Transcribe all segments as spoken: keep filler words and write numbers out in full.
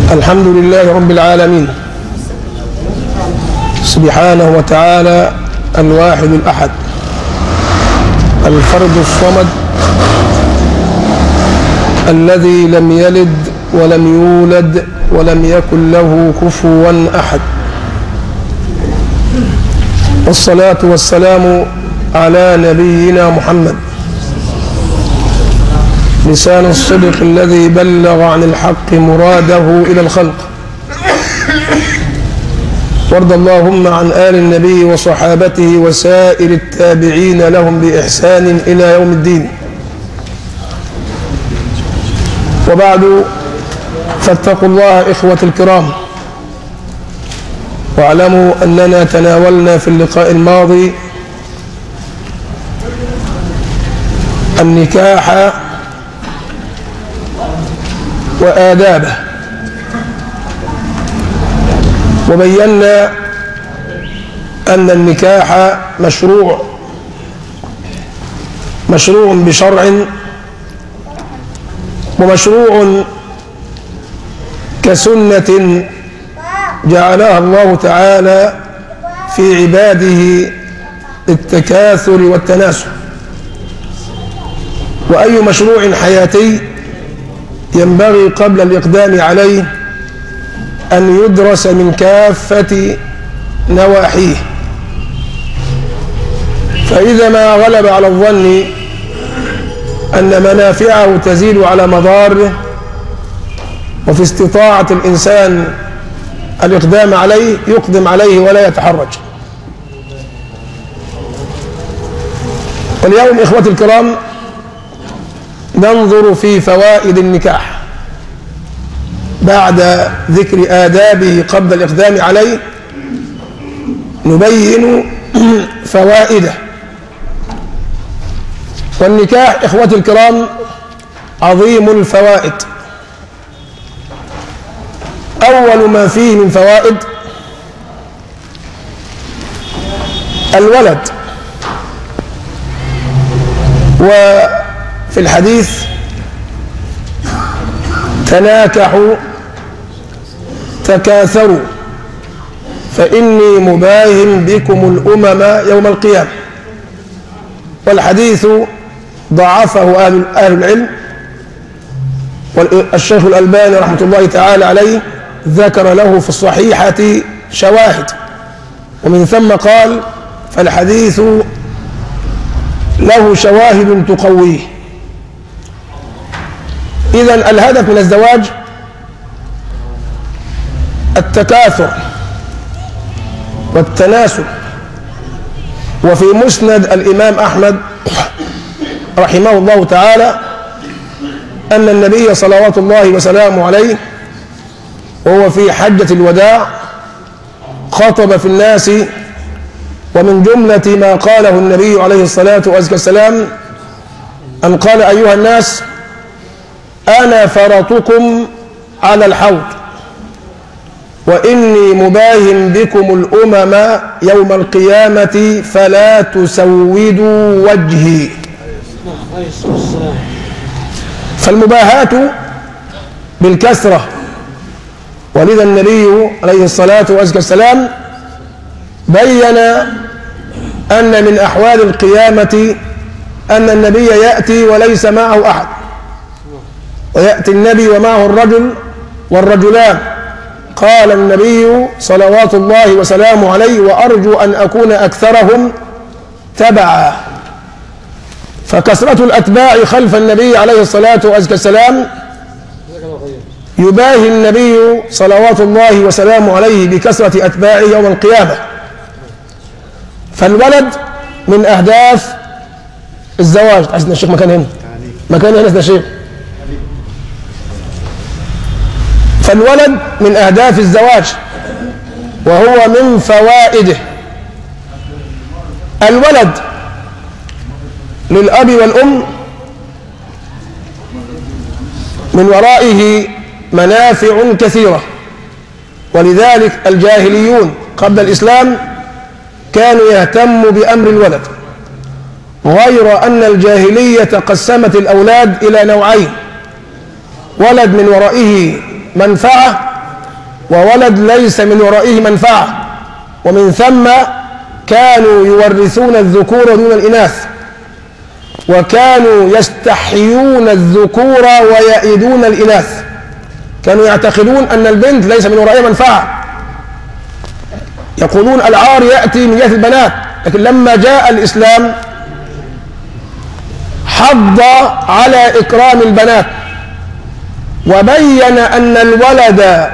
الحمد لله رب العالمين سبحانه وتعالى الواحد الأحد الفرد الصمد الذي لم يلد ولم يولد ولم يكن له كفوا أحد، والصلاة والسلام على نبينا محمد لسان الصدق الذي بلغ عن الحق مراده إلى الخلق. وارض اللهم عن آل النبي وصحابته وسائر التابعين لهم بإحسان إلى يوم الدين. وبعد، فاتقوا الله إخوة الكرام، واعلموا أننا تناولنا في اللقاء الماضي النكاح وآدابه، وبينا أن النكاح مشروع مشروع بشرع، ومشروع كسنة جعلها الله تعالى في عباده التكاثر والتناسل. وأي مشروع حياتي ينبغي قبل الإقدام عليه أن يدرس من كافة نواحيه، فإذا ما غلب على الظن أن منافعه تزيد على مضاره، وفي استطاعة الإنسان الإقدام عليه يقدم عليه ولا يتحرج. واليوم إخوتي الكرام ننظر في فوائد النكاح بعد ذكر آدابه قبل الإقدام عليه، نبين فوائده. والنكاح إخوتي الكرام عظيم الفوائد. أول ما فيه من فوائد الولد، وفي الحديث تناكحوا تكاثروا فإني مباهم بكم الأمم يوم القيامة. والحديث ضعفه أهل العلم، والشيخ الألباني رحمة الله تعالى عليه ذكر له في الصحيحة شواهد، ومن ثم قال فالحديث له شواهد تقويه. إذن الهدف من الزواج التكاثر والتناسل. وفي مسند الإمام أحمد رحمه الله تعالى أن النبي صلوات الله وسلامه عليه وهو في حجة الوداع خطب في الناس، ومن جملة ما قاله النبي عليه الصلاة والسلام أن قال: أيها الناس، أنا فرطكم على الحوض، وإني مباهم بكم الأمم يوم القيامة فلا تسودوا وجهي. فالمباهاة بالكثرة، ولذا النبي عليه الصلاة والسلام بين أن من أحوال القيامة أن النبي يأتي وليس معه أحد، ويأتي النبي ومعه الرجل والرجلان. قال النبي صلوات الله وسلامه عليه: وأرجو أن أكون أكثرهم تبعا. فكثرة الأتباع خلف النبي عليه الصلاة والسلام يباهي النبي صلوات الله وسلامه عليه بكثرة أتباعه يوم القيامة. فالولد من أهداف الزواج. عايزنا الشيخ مكان هنا، مكان هنا يا شيخ. فالولد من أهداف الزواج، وهو من فوائده. الولد للأب والأم من ورائه منافع كثيرة، ولذلك الجاهليون قبل الإسلام كانوا يهتموا بأمر الولد، غير أن الجاهلية قسمت الأولاد إلى نوعين: ولد من ورائه منفعة، وولد ليس من ورائه منفعة، ومن ثم كانوا يورثون الذكور دون الإناث، وكانوا يستحيون الذكور ويئدون الإناث. كانوا يعتقدون أن البنت ليس من ورائها منفعة، يقولون العار يأتي من جهة البنات. لكن لما جاء الإسلام حض على إكرام البنات، وبين أن الولد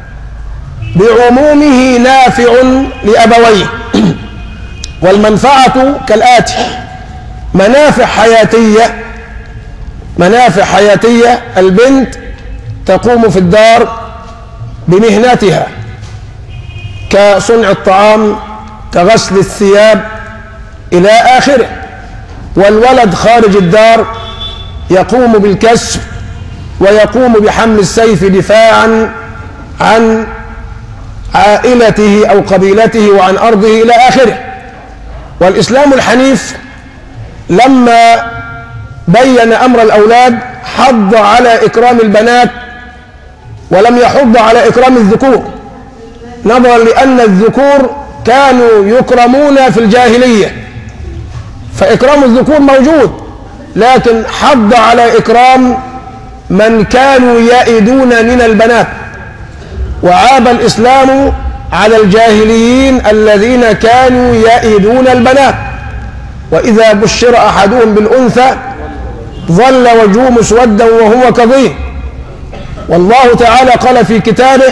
بعمومه نافع لأبويه. والمنفعة كالآتي: منافع حياتية منافع حياتية البنت تقوم في الدار بمهنتها كصنع الطعام، كغسل الثياب إلى آخره. والولد خارج الدار يقوم بالكسب ويقوم بحمل السيف دفاعا عن عائلته أو قبيلته وعن أرضه إلى آخره. والإسلام الحنيف لما بين أمر الأولاد حض على إكرام البنات ولم يحض على إكرام الذكور، نظرا لأن الذكور كانوا يكرمون في الجاهلية، فإكرام الذكور موجود، لكن حض على إكرام من كانوا يئدون من البنات. وعاب الإسلام على الجاهليين الذين كانوا يئدون البنات. وإذا بشر أحدهم بالأنثى ظل وجهه مسودا وهو كظيم. والله تعالى قال في كتابه: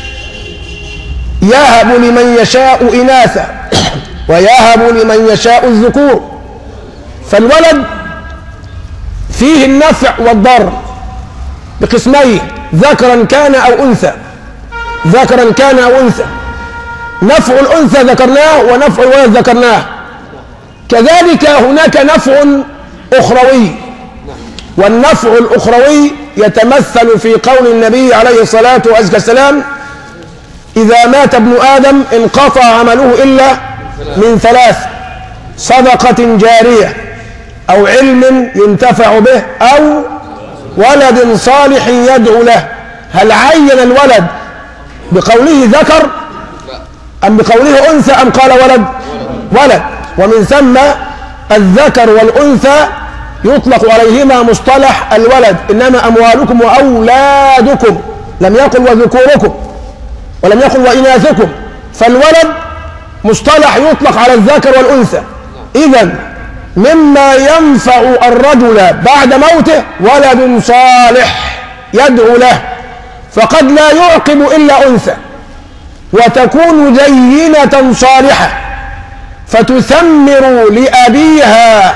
يهب لمن يشاء إناثا ويهب لمن يشاء الذكور. فالولد فيه النفع والضر بقسمين: ذكرا كان أو أنثى ذكرا كان أو أنثى نفع الأنثى ذكرناه ونفع الولد ذكرناه. كذلك هناك نفع أخروي، والنفع الأخروي يتمثل في قول النبي عليه الصلاة والسلام: إذا مات ابن آدم انقطع عمله إلا من ثلاث: صدقة جارية، أو علم ينتفع به، أو ولد صالح يدعو له. هل عين الولد بقوله ذكر أم بقوله أنثى أم قال ولد؟ ولد. ومن ثم الذكر والأنثى يطلق عليهما مصطلح الولد: إنما أموالكم وأولادكم، لم يقل وذكوركم ولم يقل وإناثكم. فالولد مصطلح يطلق على الذكر والأنثى. إذن مما ينفع الرجل بعد موته ولد صالح يدعو له، فقد لا يعقب إلا أنثى، وتكون جينة صالحة فتثمر لأبيها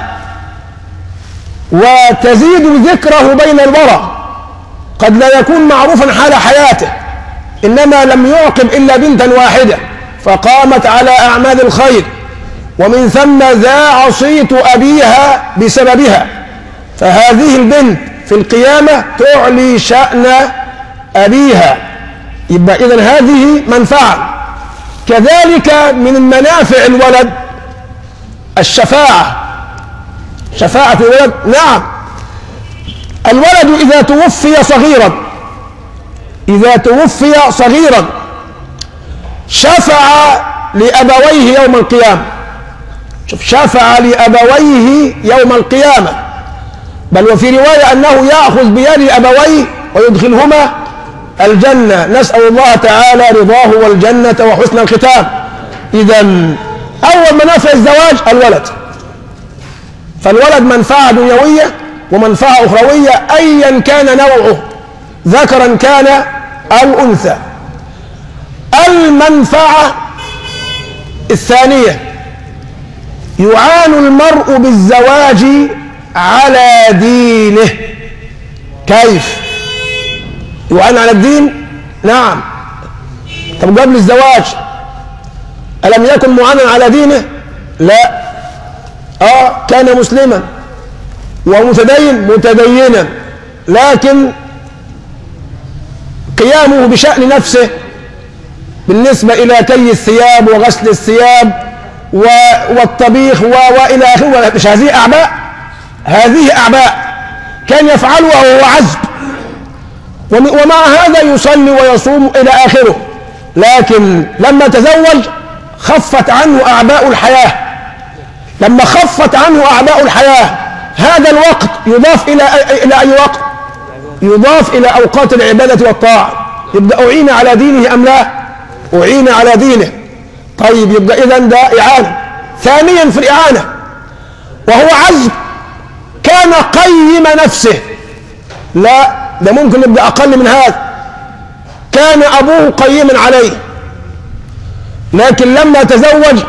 وتزيد ذكره بين الورى. قد لا يكون معروفا حال حياته، إنما لم يعقب إلا بنتا واحدة فقامت على أعمال الخير، ومن ثم ذاع صيت أبيها بسببها، فهذه البنت في القيامة تعلي شأن أبيها. يبقى إذن هذه منفعة. كذلك من منافع الولد الشفاعة، شفاعة الولد. نعم، الولد إذا توفي صغيرا إذا توفي صغيرا شفع لأبويه يوم القيامة. شوف، شفع لأبويه يوم القيامة. بل وفي رواية أنه يأخذ بيد أبويه ويدخلهما الجنة. نسأل الله تعالى رضاه والجنة وحسن الختام. إذن أول منافع الزواج الولد. فالولد منفعة دنيوية ومنفعة أخروية أيا كان نوعه، ذكرا كان أو أنثى. المنفعة الثانية: يعان المرء بالزواج على دينه. كيف يعان على الدين؟ نعم. طب قبل الزواج ألم يكن معانا على دينه؟ لا. آه كان مسلما ومتدين متدينا، لكن قيامه بشأن نفسه بالنسبة إلى كي الثياب وغسل الثياب والطبيخ وإلى آخره، مش هذه أعباء؟ هذه أعباء كان يفعلها وهو عزب، ومع هذا يصلي ويصوم إلى آخره. لكن لما تزوج خفت عنه أعباء الحياة. لما خفت عنه أعباء الحياة هذا الوقت يضاف إلى إلى أي وقت؟ يضاف إلى أوقات العبادة والطاعة. يبقى أعين على دينه أم لا؟ أعين على دينه. طيب يبقى إذن ده إعانة. ثانيا في الإعانة وهو عزب، كان قيم نفسه. لا، ده ممكن يبقى أقل من هذا. كان أبوه قيما عليه، لكن لما تزوج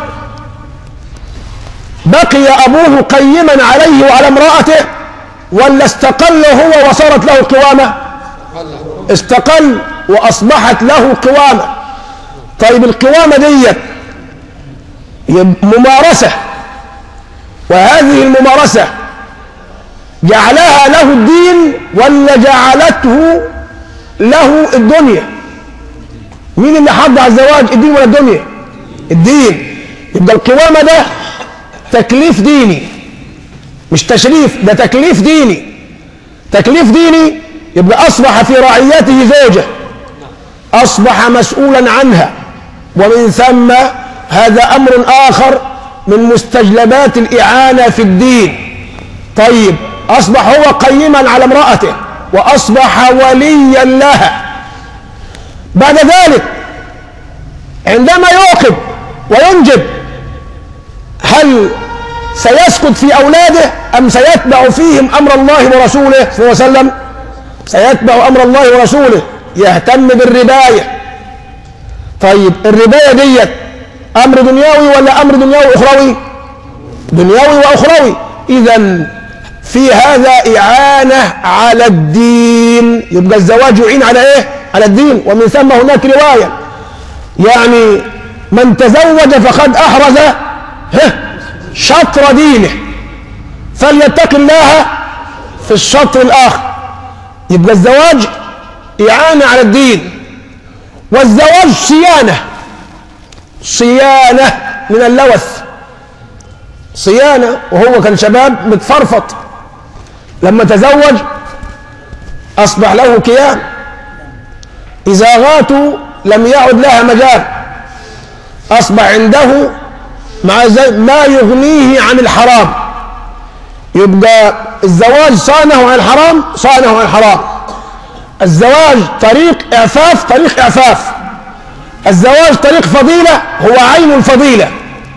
بقي أبوه قيما عليه وعلى امرأته، ولا استقل هو وصارت له قوامة؟ استقل وأصبحت له قوامة. طيب القوامة دي ممارسة، وهذه الممارسة جعلها له الدين ولا جعلته له الدنيا؟ مين اللي حض على الزواج، الدين ولا الدنيا؟ الدين. يبقى القوامة ده تكليف ديني مش تشريف، ده تكليف ديني. تكليف ديني يبقى أصبح في رعيته زوجة، أصبح مسؤولا عنها، ومن ثم هذا أمر آخر من مستجلبات الإعانة في الدين. طيب أصبح هو قيما على امرأته وأصبح وليا لها. بعد ذلك عندما يعقب وينجب هل سيسكت في أولاده أم سيتبع فيهم أمر الله ورسوله صلى الله عليه وسلم؟ سيتبع أمر الله ورسوله، يهتم بالرباية. طيب الرباية ديت أمر دنيوي ولا أمر دنيوي أخروي؟ دنيوي وأخروي. إذن في هذا إعانة على الدين. يبقى الزواج يعين على إيه؟ على الدين. ومن ثم هناك رواية يعني من تزوج فقد أحرز شطر دينه فليتق الله في الشطر الآخر. يبقى الزواج إعانة على الدين، والزواج صيانة، صيانة من اللوث، صيانة. وهو كان شباب متفرفط، لما تزوج أصبح له كيان، إزاغاته لم يعد لها مجال، أصبح عنده مع ما يغنيه عن الحرام. يبقى الزواج صانه عن الحرام، صانه عن الحرام. الزواج طريق إعفاف، طريق إعفاف. الزواج طريق فضيلة، هو عين الفضيلة.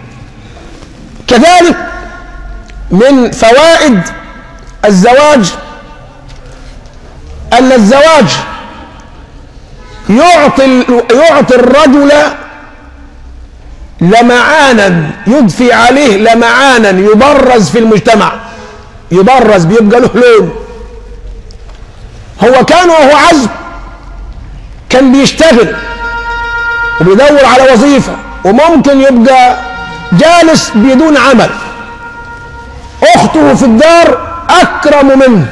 كذلك من فوائد الزواج أن الزواج يعطي يعطي الرجل لمعانا، يضفي عليه لمعانا يبرز في المجتمع، يبرز بيبقى له لون. هو كان وهو عزب كان بيشتغل وبيدور على وظيفة، وممكن يبقى جالس بدون عمل. أخته في الدار أكرم منه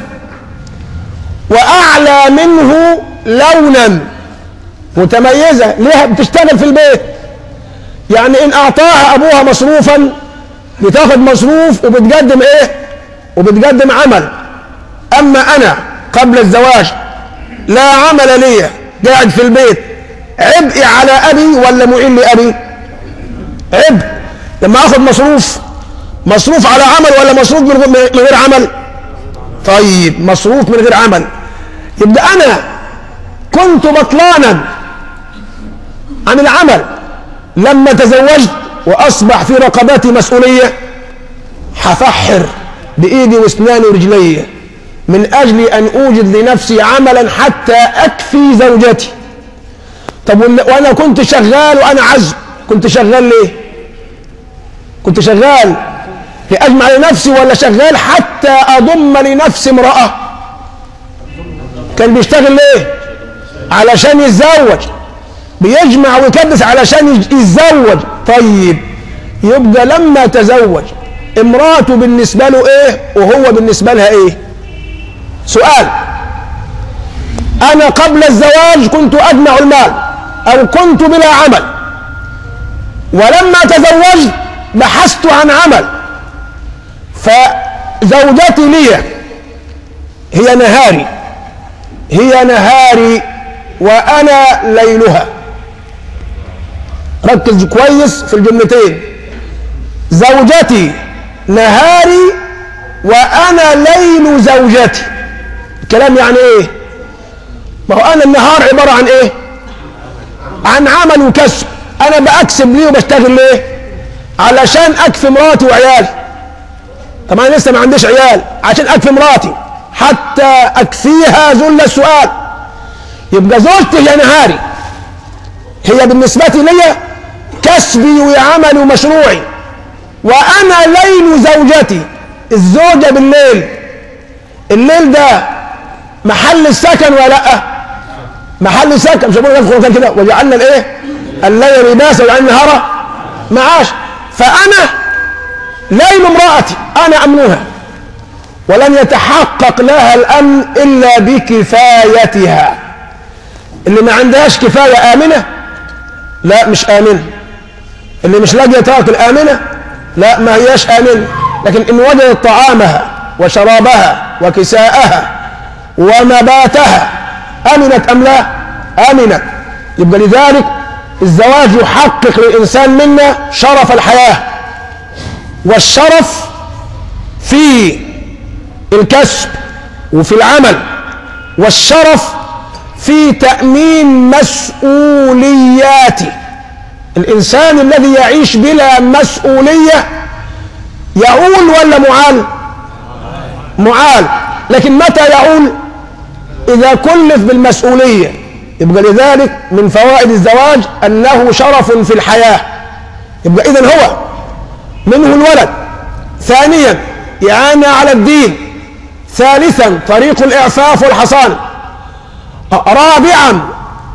وأعلى منه لونا، متميزة، ليها بتشتغل في البيت. يعني إن أعطاها أبوها مصروفا بتاخد مصروف وبتقدم إيه؟ وبتقدم عمل. أما أنا قبل الزواج لا عمل لي، قاعد في البيت، عبء على أبي ولا معين لأبي؟ عبء. لما أخذ مصروف، مصروف على عمل ولا مصروف من غير عمل؟ طيب مصروف من غير عمل. يبقى أنا كنت بطلانا عن العمل، لما تزوجت وأصبح في رقبتي مسؤولية هفحر بإيدي واسناني ورجلي من أجل أن أوجد لنفسي عملا حتى أكفي زوجتي. طب وأنا كنت شغال وأنا عزب، كنت شغال ليه؟ كنت شغال لأجمع لنفسي ولا شغال حتى أضم لنفسي امرأة؟ كان بيشتغل ليه؟ علشان يتزوج، بيجمع ويكدس علشان يتزوج. طيب يبقى لما تزوج امراته بالنسبة له ايه وهو بالنسبة لها ايه؟ سؤال. انا قبل الزواج كنت اجمع المال او كنت بلا عمل، ولما تزوجت بحثت عن عمل، فزوجتي لي هي نهاري، هي نهاري وأنا ليلها. ركز كويس في الجملتين. زوجتي نهاري وأنا ليل زوجتي. الكلام يعني إيه؟ ما هو أنا النهار عبارة عن إيه؟ عن عمل وكسب. أنا بأكسب ليه وبشتغل ليه؟ علشان أكفي مراتي وعيالي. طب أنا لسه ما عنديش عيال، عشان أكفي مراتي حتى أكفيها ذل السؤال. يبقى زوجتي هي نهاري، هي بالنسبة لي كسبي وعملي ومشروعي، وأنا ليل زوجتي. الزوجة بالليل، الليل ده محل السكن ولا لأ؟ محل سكن. مش هقول لك كده وجعلنا الايه؟ الليل لباسا وجعلنا النهار معاش. فأنا ليل امرأتي أنا أمنها، ولن يتحقق لها الأمن إلا بكفايتها. اللي ما عندهاش كفاية آمنة؟ لا مش آمنة. اللي مش لاقية تاكل آمنة؟ لا ما هياش آمنة. لكن إن وجدت طعامها وشرابها وكساءها ومباتها أمنت أم لا؟ أمنت. يبقى لذلك الزواج يحقق للإنسان منا شرف الحياة، والشرف في الكسب وفي العمل، والشرف في تأمين مسؤولياته. الإنسان الذي يعيش بلا مسؤولية يعول ولا معال؟ معال. لكن متى يعول؟ إذا كلف بالمسؤولية. يبقى لذلك من فوائد الزواج أنه شرف في الحياة. يبقى إذن هو منه الولد. ثانيا إعانة على الدين. ثالثا طريق الإعفاف والحصانة. رابعا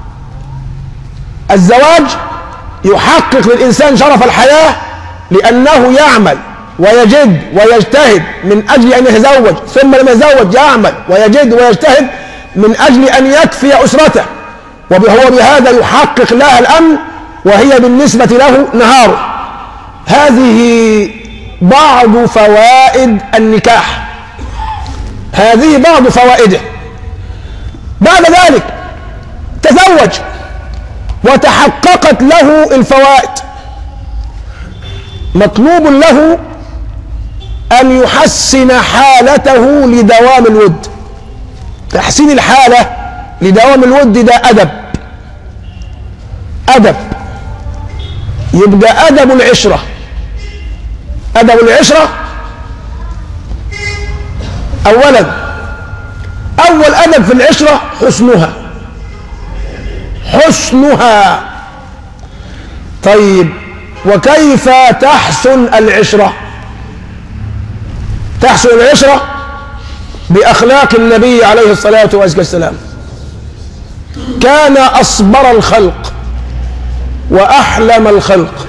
الزواج يحقق للإنسان شرف الحياة لأنه يعمل ويجد ويجتهد من أجل أن يتزوج، ثم لما يتزوج يعمل ويجد ويجتهد من أجل أن يكفي أسرته، وهو بهذا يحقق لها الأمن وهي بالنسبة له نهاره. هذه بعض فوائد النكاح، هذه بعض فوائده. بعد ذلك تزوج وتحققت له الفوائد، مطلوب له أن يحسن حالته لدوام الود. تحسين الحالة لدوام الود ده أدب. أدب يبقى أدب العشرة. أدب العشرة أولا، أول أدب في العشرة حسنها. حسنها. طيب وكيف تحسن العشرة؟ تحسن العشرة بأخلاق النبي عليه الصلاة والسلام. كان أصبر الخلق وأحلم الخلق.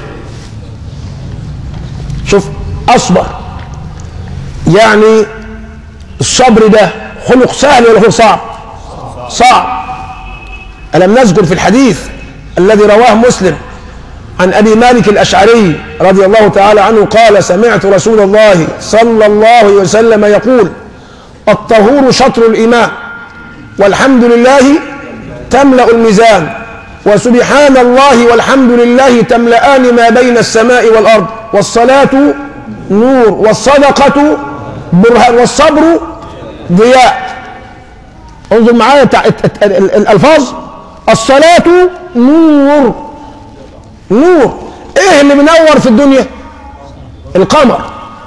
شوف أصبر، يعني الصبر ده خلق سهل ولا خلق صعب؟ صعب. ألم نذكر في الحديث الذي رواه مسلم عن أبي مالك الأشعري رضي الله تعالى عنه قال: سمعت رسول الله صلى الله عليه وسلم يقول: الطهور شطر الإيمان، والحمد لله تملأ الميزان، وسبحان الله والحمد لله تملأان ما بين السماء والأرض، والصلاة نور، والصدقة برهان، والصبر ضياء. انظر معايا الألفاظ. الصلاة نور. نور. ايه اللي منور في الدنيا؟ القمر.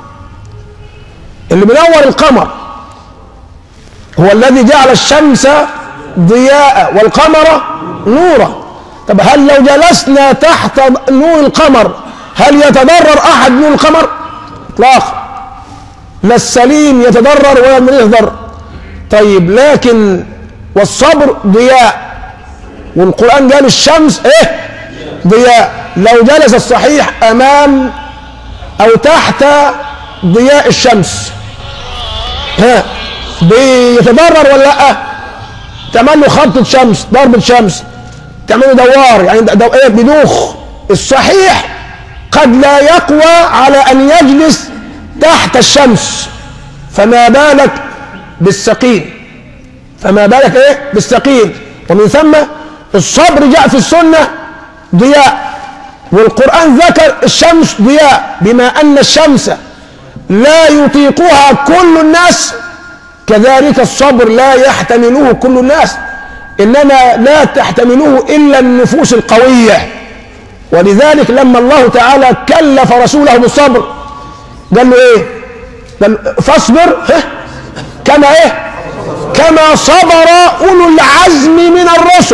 اللي منور القمر هو الذي جعل الشمس ضياء والقمر نورا. طب هل لو جلسنا تحت نور القمر هل يتضرر احد نور القمر؟ اطلاقا. لا السليم يتضرر ولا المريض يتضرر. طيب لكن والصبر ضياء، والقرآن قال الشمس ايه؟ ضياء. لو جلس الصحيح امام او تحت ضياء الشمس ها بيتضرر ولا لا؟ تعمل له خبطة شمس، ضربة شمس، تعمل له دوار، يعني دو ايه؟ بدوخ. الصحيح قد لا يقوى على ان يجلس تحت الشمس، فما بالك بالسقيم؟ فما بالك ايه؟ بالسقيم. ومن ثم الصبر جاء في السنة ضياء. والقرآن ذكر الشمس ضياء، بما أن الشمس لا يطيقها كل الناس كذلك الصبر لا يحتمله كل الناس، إنما لا تحتمله إلا النفوس القوية. ولذلك لما الله تعالى كلف رسوله بالصبر قال له إيه؟ قال فاصبر كما إيه؟ كما صبر أولو العزم من الرسل.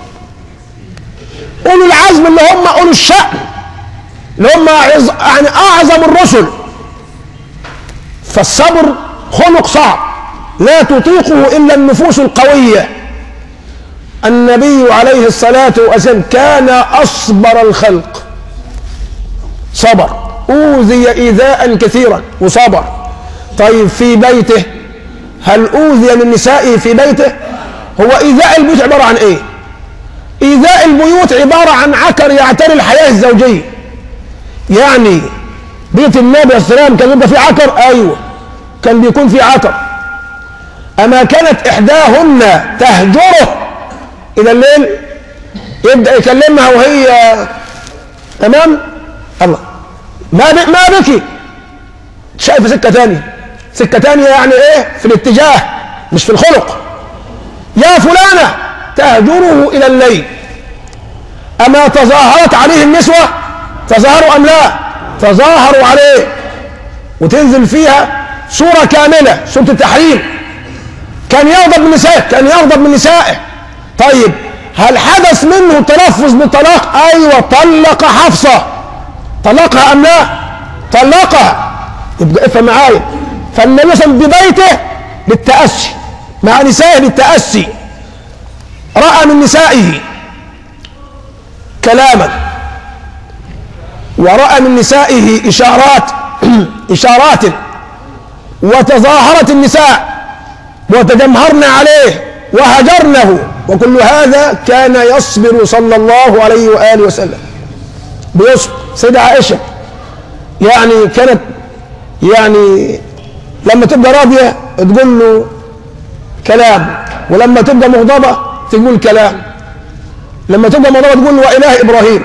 أولو العزم اللي هم أولو الشأن، اللي هم يعني أعظم الرسل. فالصبر خلق صعب لا تطيقه إلا النفوس القوية. النبي عليه الصلاة والسلام كان أصبر الخلق، صبر، أوذي إيذاء كثيرا وصبر. طيب في بيته هل أوذي من نسائه في بيته؟ هو إيذاء البيوت عبارة عن إيه؟ إيذاء البيوت عبارة عن عكر يعتري الحياة الزوجية. يعني بيت النبي عليه الصلاة والسلام كان يبقى فيه عكر؟ أيوه كان بيكون فيه عكر. أما كانت إحداهن تهجره إلى الليل يبدأ يكلمها وهي تمام الله ما بك ما بكي، شايفة سكة تانية، سكة تانية يعني إيه؟ في الاتجاه مش في الخلق. يا فلانة تهجره إلى الليل. أما تظاهرت عليه النسوة؟ تظاهروا أم لا؟ تظاهروا عليه، وتنزل فيها سورة كاملة، سورة التحريم. كان يغضب من نسائه، كان يغضب من نسائه. طيب هل حدث منه تلفظ بالطلاق؟ أيوة طلق حفصة، طلقها أم لا؟ طلقها. يبقى افهم معايا، فالنبي صلى الله عليه وسلم ببيته للتأسي مع نسائه، للتأسي رأى من نسائه كلاما، ورأى من نسائه إشارات إشارات وتظاهرت النساء وتجمهرن عليه وهجرنه، وكل هذا كان يصبر صلى الله عليه وآله وسلم بيصبر. سيدة عائشة يعني كانت يعني لما تبقى راضية تقول له كلام، ولما تبقى مغضبة تقول كلام. لما تبقى مغضبة تقول له وإله إبراهيم،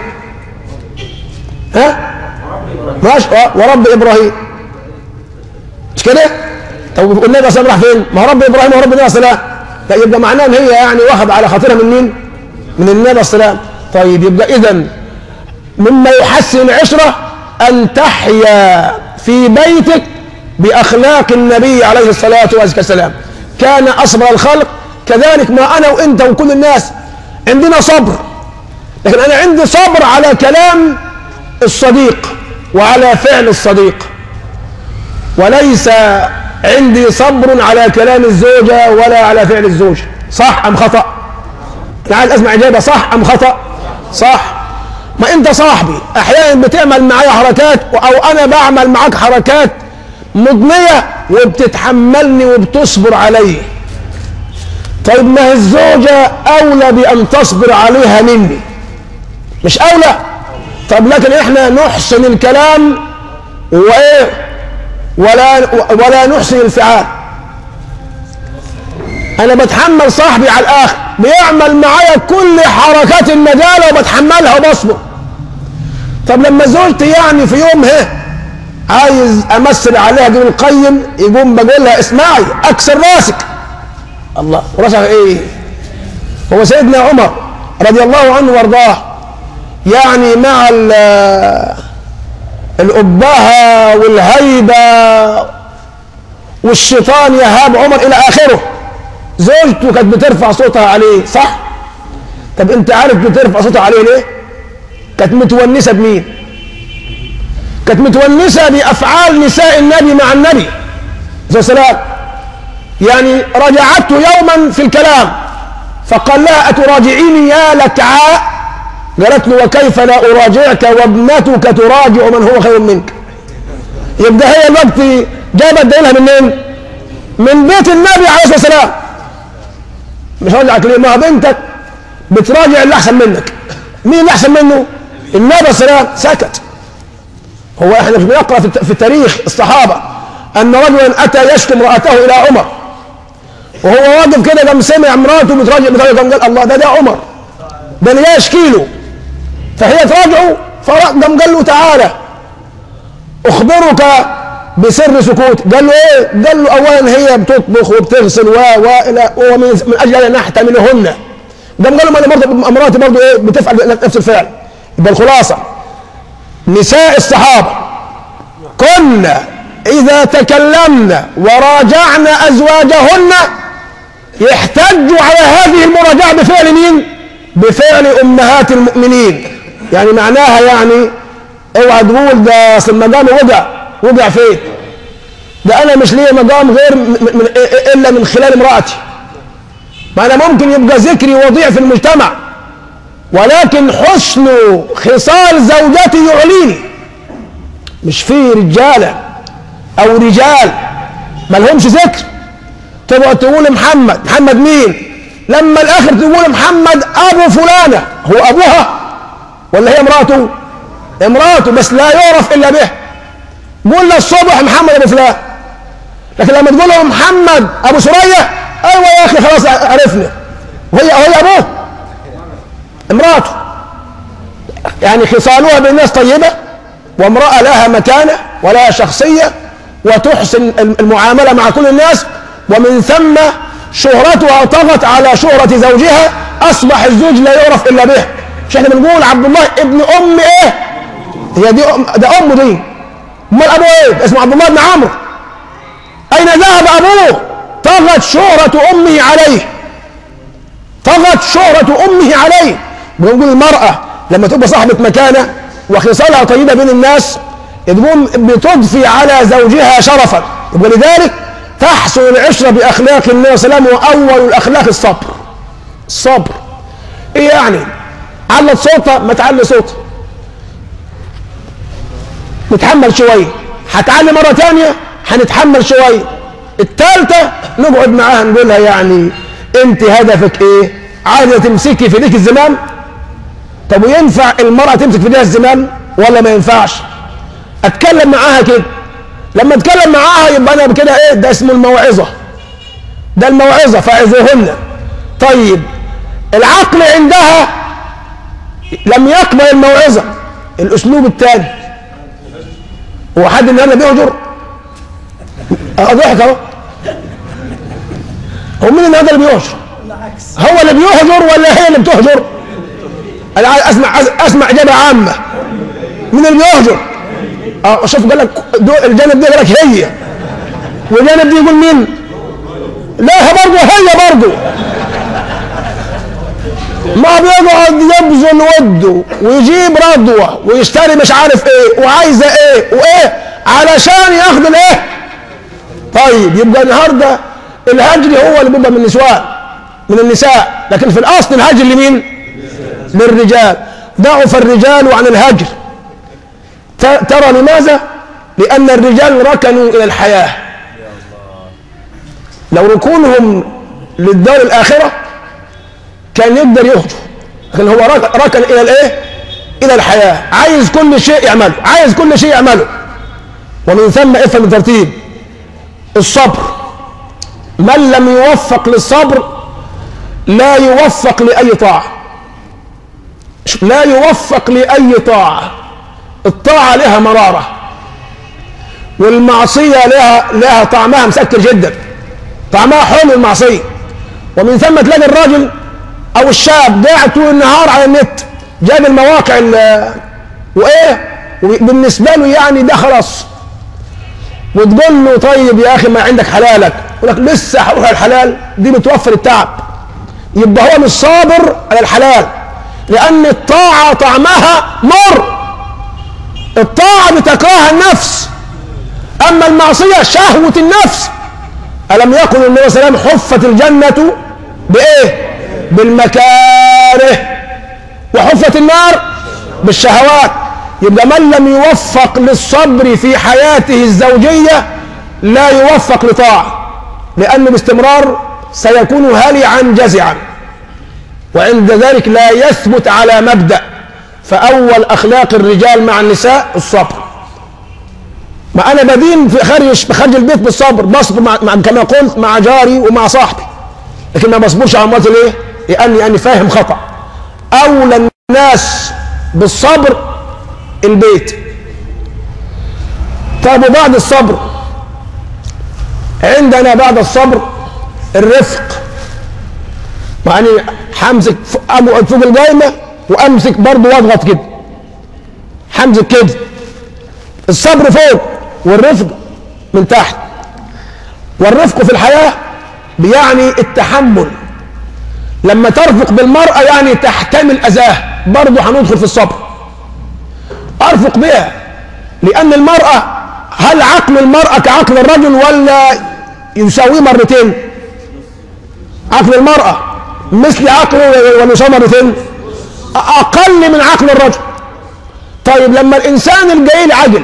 ها ماشي ورب إبراهيم، مش كده؟ طب النبي صلى الله عليه وسلم راح فين؟ ما هو رب إبراهيم ورب النبي صلى الله عليه وسلم. لا يبقى معناه ان هي يعني واخد على خاطرها من مين؟ من النبي صلى الله عليه وسلم. طيب يبقى اذا مما يحسن العشره ان تحيا في بيتك باخلاق النبي عليه الصلاه والسلام. كان اصبر الخلق، كذلك ما انا وانت وكل الناس عندنا صبر، لكن انا عندي صبر على كلام الصديق وعلى فعل الصديق، وليس عندي صبر على كلام الزوجة ولا على فعل الزوج. صح أم خطأ؟ أنا عايز أسمع إجابة، صح أم خطأ؟ صح. ما أنت صاحبي أحيانا بتعمل معايا حركات أو أنا بعمل معاك حركات مضنية وبتتحملني وبتصبر علي. طيب ما هي الزوجة أولى بأن تصبر عليها مني، مش أولى؟ طب لكن إحنا نحسن الكلام وإيه ولا ولا نحسن الفعال. انا بتحمل صاحبي على الاخر، بيعمل معايا كل حركات الندالة وبتحملها وبصبر. طب لما زوجتي يعني في يوم ها عايز امثل عليها ابن القيم يقوم بقول لها اسمعي اكسر راسك. الله وراسك ايه؟ هو سيدنا عمر رضي الله عنه وارضاه يعني مع الأبهة والهيبة والشيطان يهاب عمر إلى آخره، زوجته كانت بترفع صوتها عليه، صح؟ طب أنت عارف بترفع صوتها عليه ليه؟ كانت متونسة بمين؟ كانت متونسة بأفعال نساء النبي مع النبي صلى الله عليه وسلم. يعني راجعته يوما في الكلام فقال لها أتراجعيني يا لكعاء؟ قالت له وكيف لا أراجعك وابنتك تراجع من هو خير منك. يبقى هي الوقت جابت دليلها منين؟ من بيت النبي عليه الصلاة والسلام. مش راجعك ليه؟ ما بنتك بتراجع اللي أحسن منك. مين اللي أحسن منه؟ النبي عليه الصلاة والسلام. سكت. هو احنا مش بنقرأ في التاريخ الصحابة أن رجلا أتى يشكو امرأته إلى عمر، وهو واقف كده قام سمع امرأته بتراجع بتراجع قام قال الله ده ده عمر ده اللي يشكي له، فهي تراجعه فقام قال له تعالى اخبرك بسر سكوت. قال له ايه؟ قال له اولا هي بتطبخ وبتغسل و والى ومن من اجل ان نحتملهن. قام قال له ما انا برضه امراتي برضه ايه بتفعل نفس الفعل. يبقى الخلاصه نساء الصحابه كنا اذا تكلمنا وراجعنا ازواجهن يحتجوا على هذه المراجعه بفعل مين؟ بفعل امهات المؤمنين. يعني معناها يعني اوعى تقول ده اصل المقام وقع وقع فين؟ ده انا مش ليا مقام غير من من الا من خلال امراتي. ما انا ممكن يبقى ذكري وضيع في المجتمع ولكن حسن خصال زوجتي يعليني. مش في رجاله او رجال ما لهمش ذكر تبقى تقول محمد. محمد مين؟ لما الاخر تقول محمد ابو فلانه، هو ابوها ولا هي امراته؟ امراته بس لا يعرف الا به. قلنا الصبح محمد ابو فلان، لكن لما تقول له محمد ابو سريه ايوه يا اخي خلاص عرفنا، وهي وهي ابوه امراته. يعني خصالها بالناس طيبه وامراه لها مكانه ولها شخصيه وتحسن المعامله مع كل الناس، ومن ثم شهرتها طغت على شهره زوجها، اصبح الزوج لا يعرف الا به. مش احنا بنقول عبد الله ابن ام ايه؟ هي دي أم ده امه دي. امال ابوه ايه؟ اسمه عبد الله بن عمرو. اين ذهب ابوه؟ طغت شهرة امه عليه. طغت شهرة امه عليه. بنقول المرأة لما تبقى صاحبة مكانة وخصالها طيبة بين الناس تقوم بتضفي على زوجها شرفا. ولذلك تحسن العشرة باخلاق النبي صلى الله عليه وسلم، واول الاخلاق الصبر. الصبر ايه يعني؟ علت صوتها ما تعلي صوتها، نتحمل شويه، هتعلي مره ثانيه هنتحمل شويه، الثالثه نقعد معاها نقول لها يعني انت هدفك ايه؟ عايزه تمسكي في ديك الزمام؟ طب وينفع المراه تمسك في ديك الزمام ولا ما ينفعش؟ اتكلم معاها كده، لما اتكلم معاها يبقى انا كده ايه؟ ده اسمه الموعظه. ده الموعظه فاعظوهن. طيب العقل عندها لم يقبل الموعظه، الاسلوب الثاني. هو حد النهارده بيهجر؟ اه ضحك اهو. هو مين النهارده اللي بيهجر؟ هو اللي بيهجر ولا هي اللي بتهجر؟ انا عايز اسمع اسمع اجابه عامه. مين اللي بيهجر؟ اه شوف قال لك الجانب ده قال لك هي، والجانب دي يقول مين؟ لا برضه هي برضه. ما بيقعد يبذل وده ويجيب رضوه ويشتري مش عارف ايه وعايزه ايه وايه علشان ياخد الايه. طيب يبقى النهارده الهجر هو اللي بيبقى من النسوان من النساء، لكن في الاصل الهجر لمين؟ للرجال. ضعف الرجال عن الهجر. ترى لماذا؟ لان الرجال ركنوا الى الحياه. لو ركونهم للدار الاخره كان يقدر يهجر، لكن هو ركن الى الايه؟ الى الحياه. عايز كل شيء يعمله، عايز كل شيء يعمله. ومن ثم افهم الترتيب. الصبر، من لم يوفق للصبر لا يوفق لاي طاعه. لا يوفق لاي طاعه. الطاعه لها مراره والمعصيه لها لها طعمها مسكر جدا، طعمها حلو المعصيه. ومن ثم تلاقي الراجل او الشاب قاعد طول النهار على النت جاب المواقع وايه بالنسبه له يعني ده خلاص، وتقول له طيب يا اخي ما عندك حلالك، يقول لك لسه هروح الحلال دي بتوفر التعب. يبقى هو مش صابر على الحلال، لان الطاعه طعمها مر. الطاعه بتكرهها النفس، اما المعصيه شهوه النفس. الم يقل النبي صلى الله عليه وسلم حفت الجنه بايه؟ بالمكاره، وحفت النار بالشهوات. يبقى من لم يوفق للصبر في حياته الزوجيه لا يوفق لطاعه، لانه باستمرار سيكون هلعا جزعا، وعند ذلك لا يثبت على مبدأ. فاول اخلاق الرجال مع النساء الصبر. ما انا بدين في خارج خارج البيت بالصبر، بصبر مع كما قلت مع جاري ومع صاحبي، لكن ما بصبرش على مراتي ليه؟ لاني اني فاهم خطأ. اولى الناس بالصبر البيت. طب وبعد الصبر عندنا بعد الصبر الرفق، يعني همسك فوق القايمة وامسك برضه واضغط كده، همسك كده. الصبر فوق والرفق من تحت. والرفق في الحياة بيعني التحمل، لما ترفق بالمرأة يعني تحتمل أذاه، برضه هندخل في الصبر. أرفق بها، لأن المرأة، هل عقل المرأة كعقل الرجل ولا يساويه مرتين؟ عقل المرأة مثل عقله ولا يساوي مرتين؟ أقل من عقل الرجل. طيب لما الإنسان الجاهل عجل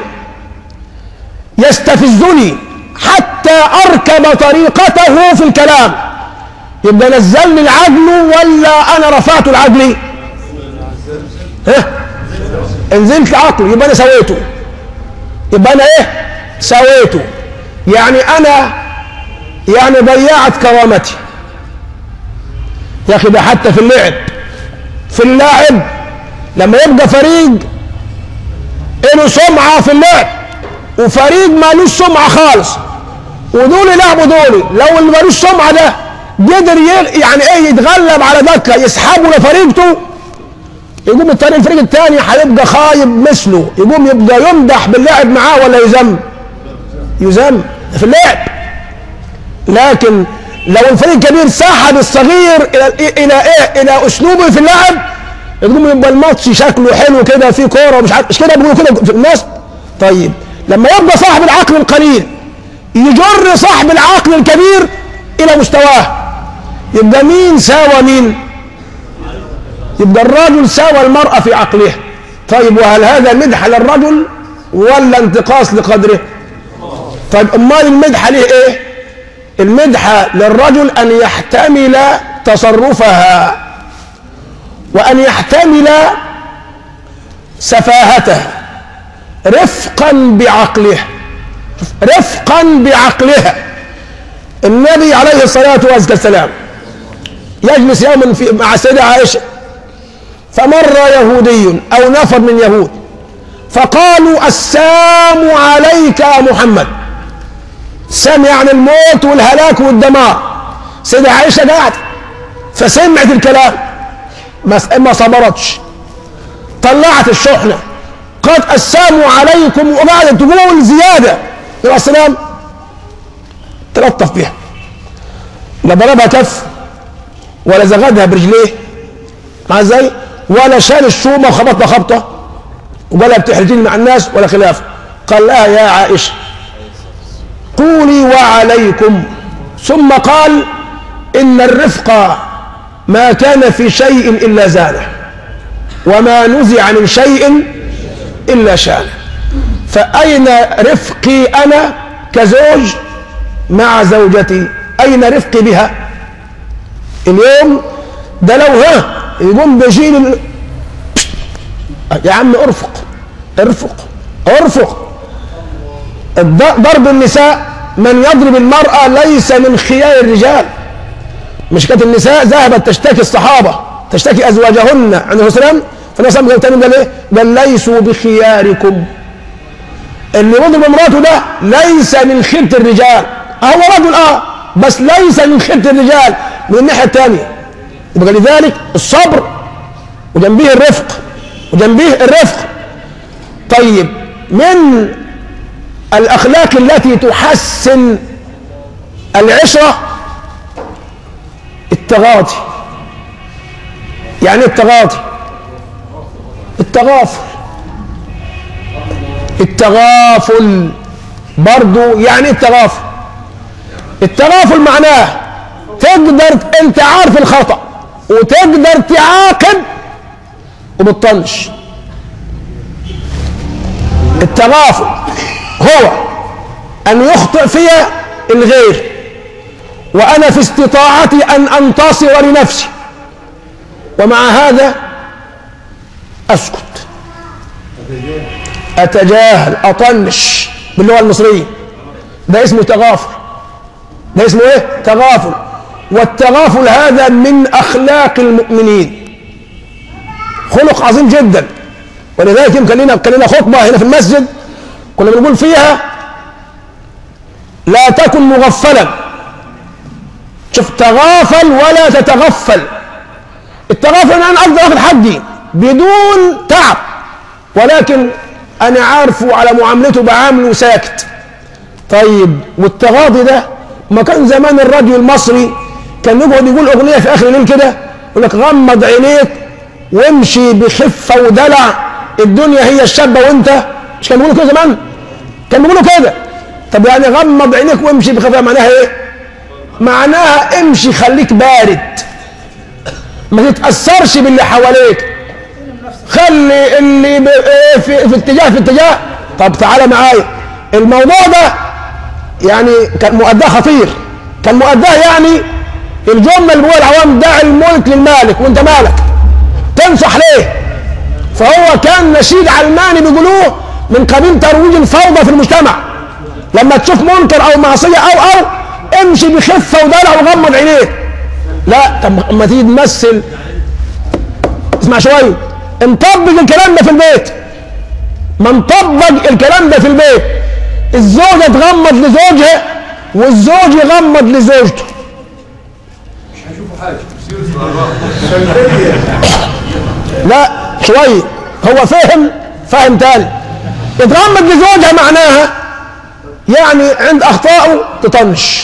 يستفزني حتى أركب طريقته في الكلام، يبقى نزلني العجل ولا أنا رفعت العجل؟ ها؟ انزلت عقله يبقى أنا سويته، يبقى أنا إيه؟ سويته. يعني أنا يعني ضيعت كرامتي. يا أخي ده حتى في اللعب، في اللعب لما يبقى فريق له سمعة في اللعب وفريق مالوش سمعة خالص، ودول يلعبوا دول، لو اللي مالوش سمعة ده قدر يعني ايه يتغلب على دكة يسحبه لفريقته، يقوم التاني الفريق الثاني هيبقى خايب مثله، يقوم يبقى يمدح باللعب معاه ولا يذم؟ يذم في اللعب. لكن لو الفريق الكبير سحب الصغير الى الى ايه؟ الى اسلوبه في اللعب، يقوم يبقى الماتش شكله حلو كده، فيه كوره ومش عارف، مش كده بيقولوا كده في الناس؟ طيب لما يبقى صاحب العقل القليل يجر صاحب العقل الكبير الى مستواه، يبقى مين ساوى مين؟ يبقى الرجل ساوى المرأة في عقلها. طيب وهل هذا مدح للرجل ولا انتقاص لقدره؟ طيب امال المدح ليه ايه؟ المدح للرجل ان يحتمل تصرفها وان يحتمل سفاهتها رفقا بعقلها، رفقا بعقلها. النبي عليه الصلاة والسلام يجلس يوما في مع السيدة عائشة، فمر يهودي أو نفر من يهود فقالوا السلام عليك يا محمد. سمع عن الموت والهلاك والدمار. سيدة عائشة قاعدة فسمعت الكلام ما صبرتش، طلعت الشحنة قد السلام عليكم وقعدت تقول زيادة يا السلام، تلطف بها، لا ضربها كف ولا زغدها برجليه مع ازاي، ولا شال الشومه وخبطها خبطه وقالها بتحرجيني مع الناس ولا خلاف. قال لها يا عائشه قولي وعليكم، ثم قال ان الرفق ما كان في شيء الا زانه وما نزع من شيء الا شانه. فاين رفقي انا كزوج مع زوجتي؟ اين رفقي بها اليوم؟ ده لو ها يقوم بيشيل ال... يا عم ارفق ارفق ارفق. ضرب النساء، من يضرب المرأة ليس من خيار الرجال. مش كانت النساء ذهبت تشتكي الصحابة، تشتكي أزواجهن عند السلام، فالنبي صلى الله عليه وسلم قال ايه؟ قال ليسوا بخياركم. اللي يضرب امراته ده ليس من خيرة الرجال، هو رجل اه بس ليس من خيرة الرجال من الناحية الثانية. يبقى لذلك الصبر وجنبيه الرفق وجنبيه الرفق. طيب من الأخلاق التي تحسن العشرة التغاضي. يعني التغاضي التغافل التغافل برضو. يعني التغافل التغافل معناه تقدر انت عارف الخطأ وتقدر تعاقب وبتطنش. التغافل هو ان يخطئ فيا الغير وانا في استطاعتي ان انتصر لنفسي، ومع هذا اسكت، اتجاهل، اطنش باللغه المصريه. ده اسمه تغافل. ده اسمه ايه؟ تغافل. والتغافل هذا من اخلاق المؤمنين، خلق عظيم جدا. ولذلك يمكن لنا كان لنا خطبه هنا في المسجد كنا بنقول فيها لا تكن مغفلا. شوف، تغافل ولا تتغفل. التغافل ان انا اقدر اخذ حقي بدون تعب، ولكن انا عارفه على معاملته بعامله وساكت. طيب والتغاضي ده، ما كان زمان الراديو المصري كان يقعد يقول اغنيه في اخر الليل كده يقول لك غمض عينيك وامشي بخفه ودلع، الدنيا هي الشابه وانت. مش كانوا بيقولوا كده زمان؟ كانوا بيقولوا كده. طب يعني غمض عينيك وامشي بخفه معناها ايه؟ معناها امشي خليك بارد، ما تتاثرش باللي حواليك، خلي اللي في, في اتجاه في اتجاه. طب تعالى معايا، الموضوع ده يعني كان مؤداه خطير. كان مؤداه يعني الجمله اللي بيقولها العوام دع الملك للمالك وانت مالك، تنصح ليه؟ فهو كان نشيد علماني بيقولوه من قبيل ترويج الفوضى في المجتمع. لما تشوف منكر او معصيه او او امشي بخفه ودلع وغمض عينيك. لا، طب اما تيجي تمثل اسمع شويه، نطبق الكلام ده في البيت. ما نطبق الكلام ده في البيت، الزوجه تغمض لزوجها والزوج يغمض لزوجته. مش هيشوفوا حاجه. لا شويه، هو فهم فهم تاني. تتغمض لزوجها معناها يعني عند اخطائه تطنش،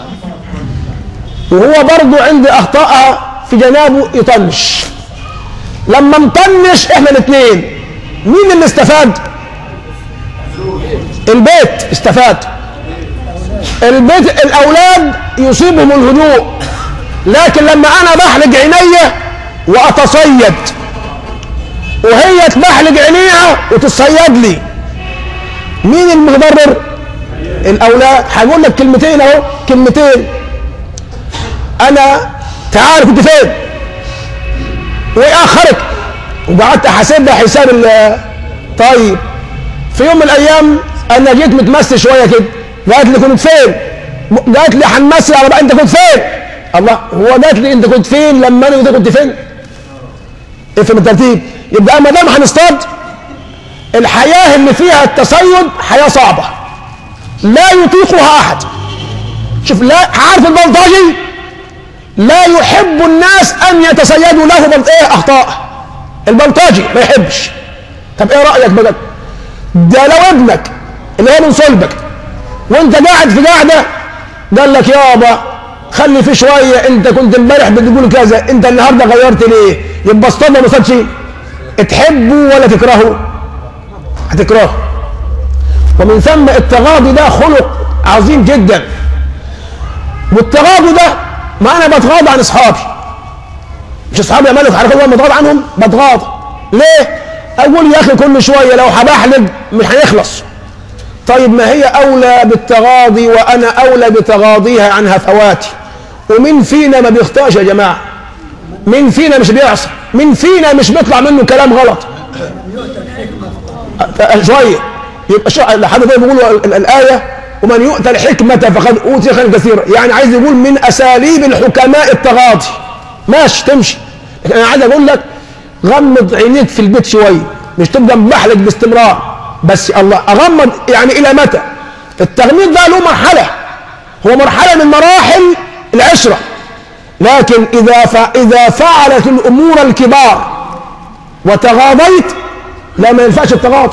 وهو برضه عند اخطائها في جنابه يطنش. لما نطنش احنا الاثنين، مين اللي استفاد؟ البيت استفاد. البيت الاولاد يصيبهم الهدوء، لكن لما انا بحلق عينيا واتصيد وهي تبحلق عينيها وتصيد لي، مين المتضرر؟ الاولاد. هقول لك كلمتين اهو، كلمتين. انا تعال كنت فين؟ وايه اخرك؟ وقعدت احاسبها حساب ال طيب في يوم من الايام انا جيت متمسي شويه كده، قالت لي كنت فين؟ قالت لي هنمثل على بقى انت كنت فين؟ الله، هو قالت لي انت كنت فين لما انا كنت فين؟ افهم الترتيب. يبقى ما دام هنصطاد، الحياه اللي فيها التصيد حياه صعبه لا يطيقها احد. شوف، لا عارف البلطجي لا يحب الناس ان يتصيدوا له بلط ايه اخطاء. البلطجي ما يحبش. طب ايه رايك بقى؟ ده لو ابنك اللي هو من صلبك وانت قاعد في قاعده قال لك يابا خلي فيه شويه، انت كنت امبارح بتقول كذا، انت النهارده غيرت ليه؟ يبقى اصطاد ما صادش. تحبه ولا تكرهه؟ هتكرهه. ومن ثم التغاضي ده خلق عظيم جدا. والتغاضي ده، ما انا بتغاضى عن اصحابي، مش اصحابي يا مالك عارف الله بتغاضى عنهم، بتغاضى ليه؟ اقول يا اخي كل شويه لو هبحلق مش هيخلص. طيب ما هي اولى بالتغاضي وانا اولى بتغاضيها عن هفواتي. ومين فينا ما بيخطاش يا جماعه؟ مين فينا مش بيعصى؟ مين فينا مش بيطلع منه كلام غلط؟ شويه يبقى شو لحد ده بيقولوا الايه ومن يؤتى الحكمه فقد اوتي خيرا كثيرا، يعني عايز يقول من اساليب الحكماء التغاضي. ماشي تمشي، لكن انا عايز اقول لك غمض عينيك في البيت شويه، مش تبقى مبحلق باستمرار. بس الله اغمض يعني الى متى؟ التغميض ده له مرحله، هو مرحله من مراحل العشره، لكن اذا اذا فعلت الامور الكبار وتغاضيت لا ما ينفعش التغاضي.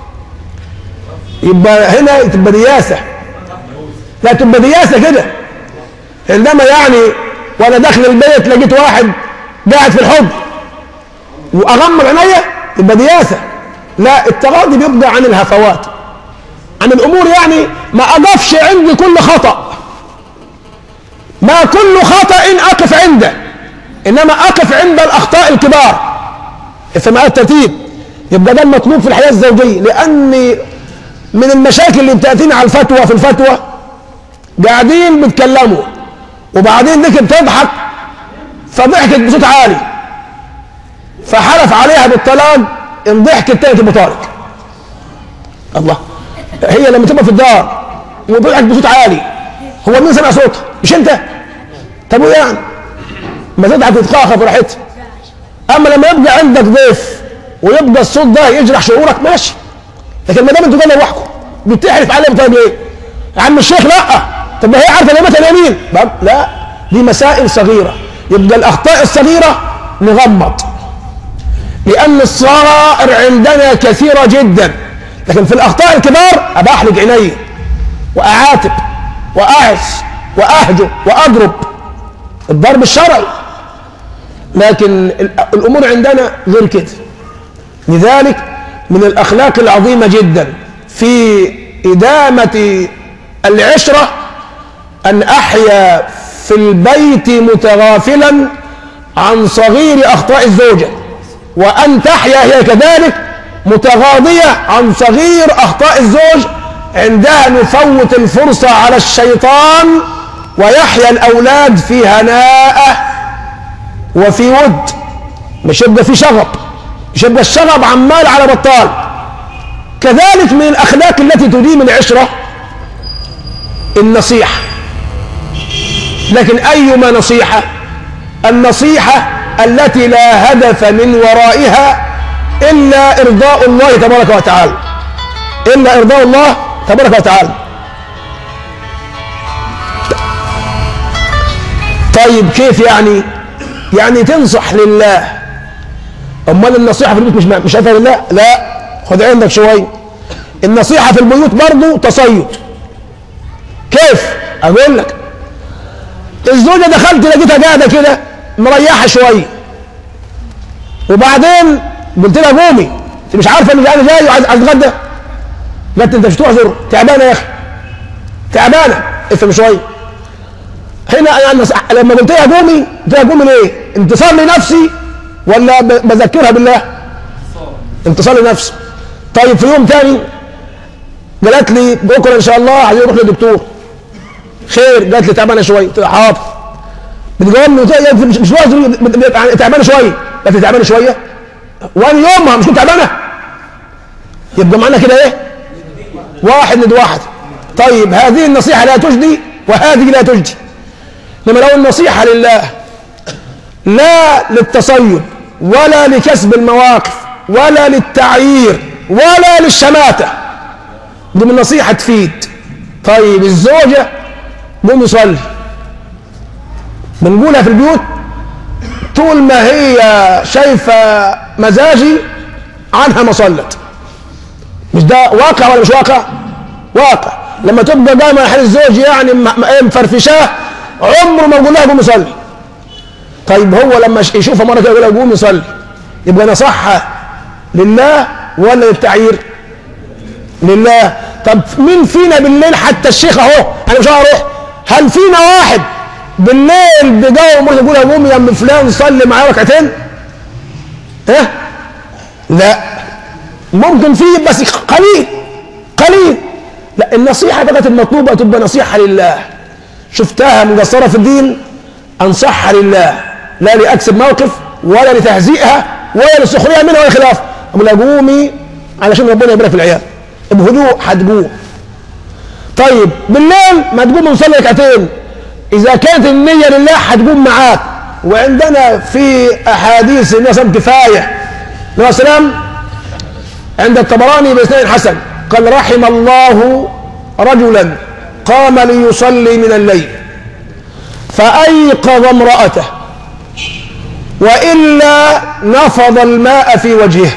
يبقى هنا تبقى دياسه، لا تبقى دياسه كده. انما يعني وانا داخل البيت لقيت واحد قاعد في الحب واغمض عينيا يبقى دياسه. لا، التغاضي بيبقى عن الهفوات، عن الامور، يعني ما اقفش عند كل خطا، ما كل خطا اقف عنده، انما اقف عند الاخطاء الكبار. افهم الترتيب. يبقى ده المطلوب في الحياه الزوجيه. لان من المشاكل اللي بتاتينا على الفتوى، في الفتوى قاعدين بيتكلموا وبعدين ديك بتضحك فضحكت بصوت عالي فحلف عليها بالطلاق، ان ضحكت تاني تبقى طارق. الله، هي لما تبقى في الدار وضحكت بصوت عالي هو مين سمع صوتها؟ مش انت؟ طب وايه يعني؟ ما تضحك وتقاخى براحتها. اما لما يبقى عندك ضيف ويبقى الصوت ده يجرح شعورك ماشي، لكن ما دام انتوا كده لوحدكم بتحلف عليه طيب ايه؟ يا عم الشيخ لا، طب ما هي عارفه نعمتها اليمين، لا دي مسائل صغيره. يبقى الاخطاء الصغيره نغمض، لان الصغائر عندنا كثيره جدا، لكن في الاخطاء الكبار ابقى احلق عيني واعاتب واعز واهجر واضرب الضرب الشرعي، لكن الامور عندنا غير كده. لذلك من الاخلاق العظيمه جدا في ادامه العشره ان احيا في البيت متغافلا عن صغير اخطاء الزوجه، وان تحيا هي كذلك متغاضيه عن صغير اخطاء الزوج. عندها نفوت الفرصه على الشيطان، ويحيا الاولاد في هناءه وفي ود، مش يبقى في شغب، مش يبقى الشغب عمال على بطال. كذلك من الاخلاق التي تديم العشره النصيحه، لكن ايما نصيحه؟ النصيحه التي لا هدف من ورائها الا ارضاء الله تبارك وتعالى، الا ارضاء الله تبارك وتعالى. طيب كيف يعني؟ يعني تنصح لله. امال النصيحه في البيوت مش مش هدفها لله؟ لا، خد عندك شويه. النصيحه في البيوت برضه تصيد. كيف؟ اقول لك، الزوجه دخلت لقيتها قاعده كده مريحه شويه، وبعدين قلت لها قومي، انت مش عارفه ان انا جاي وعايز اتغدى؟ قالت انت مش تعذر، تعبانه يا اخي، تعبانه، افهم شويه. هنا انا لما قلت لها قومي، قلت لها قومي ليه؟ انتصار لنفسي ولا بذكرها بالله؟ انتصار لنفسي. طيب في يوم ثاني قالت لي بكره ان شاء الله عايز اروح للدكتور. خير؟ قالت لي تعبانه شويه. قلت لها حاضر. بتقول لي مش مش لازم تعبانه شويه. قالت لي تعبانه شويه؟ وانا يومها مش كنت تعبانه؟ يبقى معنا كده ايه؟ واحد ند واحد. طيب هذه النصيحه لا تجدي وهذه لا تجدي. لما لو النصيحه لله لا للتصيد ولا لكسب المواقف ولا للتعيير ولا للشماتة، دي من نصيحة تفيد. طيب الزوجة قوم يصلي، بنقولها في البيوت طول ما هي شايفة مزاجي عنها ما صلت. مش ده واقع ولا مش واقع؟ واقع. لما تبقى دايما حال الزوج يعني مفرفشاه عمره ما يقول لها قوم يصلي. طيب هو لما يشوفها مره كده يقول لها قوم يصلي، يبقى نصحها لله ولا للتعيير؟ لله. طب مين فينا بالليل، حتى الشيخ اهو انا مش هروح، هل فينا واحد بالليل بيقوم يقول لها قوم يا ام فلان صلي معايا ركعتين؟ ها؟ لا، ممكن فيه بس قليل قليل. لا، النصيحه بقت المطلوبه تبقى نصيحه لله. شفتها مقصره في الدين، انصحها لله، لا لاكسب موقف ولا لتهزيئها ولا للسخريه منها ولا خلافه. اقول لها قومي علشان ربنا يبارك في العيال، بهدوء هتقوم. طيب بالليل ما تقوم نصلي ركعتين، اذا كانت النيه لله هتقوم معاك. وعندنا في احاديث النبي صلى الله عليه وسلم كفايه. النبي صلى الله عليه وسلم عند الطبراني باسناد حسن قال رحم الله رجلا قام ليصلي من الليل فأيقظ امرأته وإلا نفض الماء في وجهه.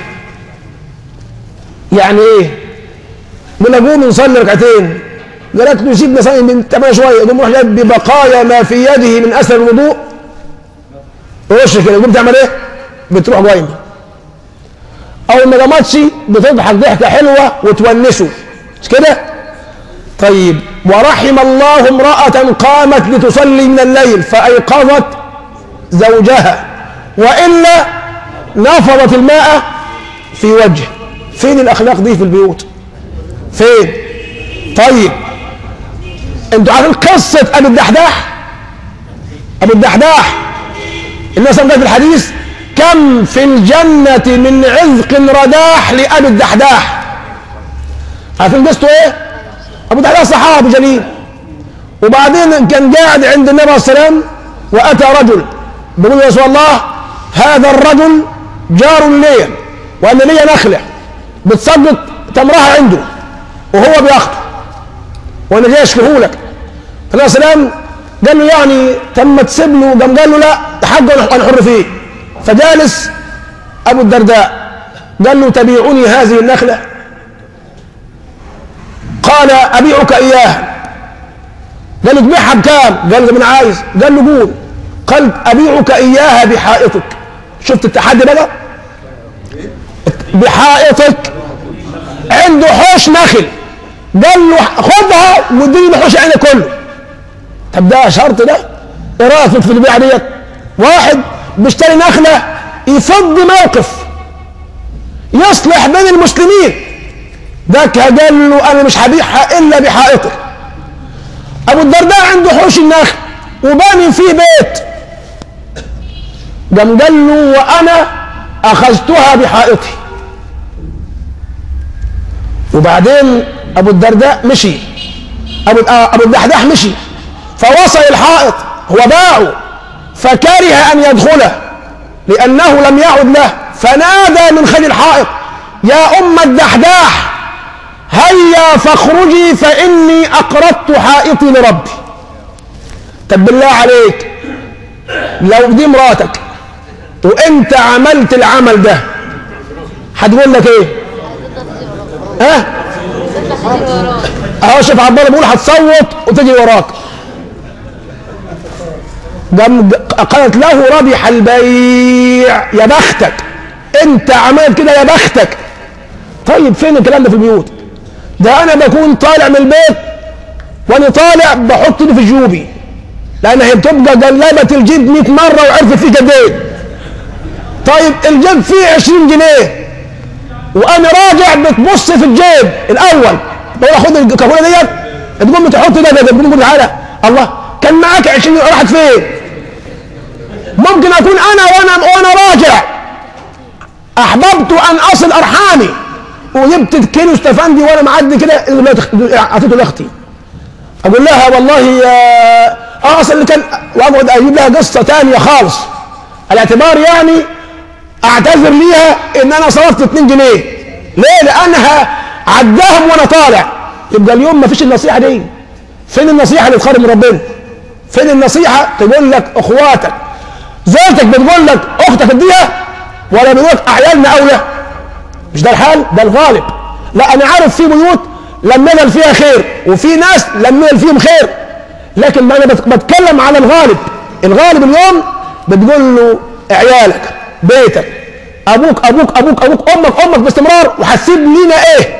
يعني ايه؟ بنقوم نصلي ركعتين، قالت له سيبنا صلي من تمام شويه، يقوم يروح جايب ببقايا ما في يده من اثر الوضوء وش كده، يقوم تعمل ايه؟ بتروح قايمه. او ما قامتش بتضحك ضحكه حلوه وتونسه، مش كده؟ طيب ورحم الله امرأة قامت لتصلي من الليل فأيقظت زوجها وإلا نفضت الماء في وجهه. فين الأخلاق دي في البيوت؟ فين؟ طيب انتوا عارفين قصة أبي الدحداح؟ أبي الدحداح الناس قالت في الحديث كم في الجنة من عذق رداح لأبي الدحداح. عارفين قصته ايه؟ أبو الدحداح صحابي جليل، وبعدين كان قاعد عند النبي عليه الصلاة والسلام وأتى رجل بيقول يا رسول الله هذا الرجل جار لي وأن لي نخلة بتسقط تمرها عنده وهو بياخده وأنا جاي أشكره لك. فالنبي عليه السلام قال له يعني تم تسيب له، قام قال له لا ده حقه أنا حر فيه. فجالس أبو الدرداء قال له تبيعني هذه النخلة؟ قال أبيعك إياها. قال له تبيعها بكام؟ قال له من عايز؟ قال له قول. قال أبيعك إياها بحائطك. شفت التحدي بقى؟ بحائطك، عنده حوش نخل، قال له خدها واديني الحوش عندك كله. طب ده شرط ده؟ ايه رايك في البيعه ديت؟ واحد بيشتري نخله يفض موقف يصلح بين المسلمين، ده قال له انا مش هبيعها الا بحائطك. ابو الدرداء عنده حوش النخل وباني فيه بيت، قام قال له وانا اخذتها بحائطي. وبعدين ابو الدرداء مشي، ابو ابو الدحداح مشي فوصل الحائط، هو باعه فكره ان يدخله لانه لم يعد له، فنادى من خلف الحائط يا ام الدحداح هيا فاخرجي فاني اقرضت حائطي لربي. طب بالله عليك لو دي مراتك وانت عملت العمل ده هتقول لك ايه؟ ها؟ اهو شوف عبد الله بيقول هتصوت وتجي وراك. قالت له ربح البيع، يا بختك انت عملت كده، يا بختك. طيب فين الكلام ده في البيوت؟ ده انا بكون طالع من البيت وانا طالع بحط دي في جيوبي لان هي بتبقى جلبت الجيب مئة مره وعرفت فيه قد ايه. طيب الجيب فيه عشرين جنيه وانا راجع بتبص في الجيب الاول بقول خد الكابوله ديت، تقوم تحط ده ده تقول تعالى الله كان معاك عشرين راحت فين؟ ممكن اكون انا وانا وانا راجع احببت ان اصل ارحامي وجبت كيلو استفندي وانا معدي كده اعطيته لاختي، اقول لها والله يا اه اصل اللي كان، واقعد اجيب لها قصه ثانيه خالص على اعتبار يعني اعتذر ليها ان انا صرفت اتنين جنيه. ليه؟ لانها عداهم وانا طالع. يبقى اليوم ما فيش النصيحه دي. فين النصيحه اللي تخرج من ربنا؟ فين النصيحه تقول لك اخواتك؟ زوجتك بتقول لك اختك اديها ولا بيقول لك اعيالنا اولى؟ مش ده الحال؟ ده الغالب. لا انا عارف في بيوت لم يزل فيها خير وفي ناس لم يزل فيهم خير، لكن انا بتكلم على الغالب. الغالب اليوم بتقول له عيالك، بيتك، ابوك ابوك ابوك ابوك امك امك باستمرار، وهتسيب لينا ايه؟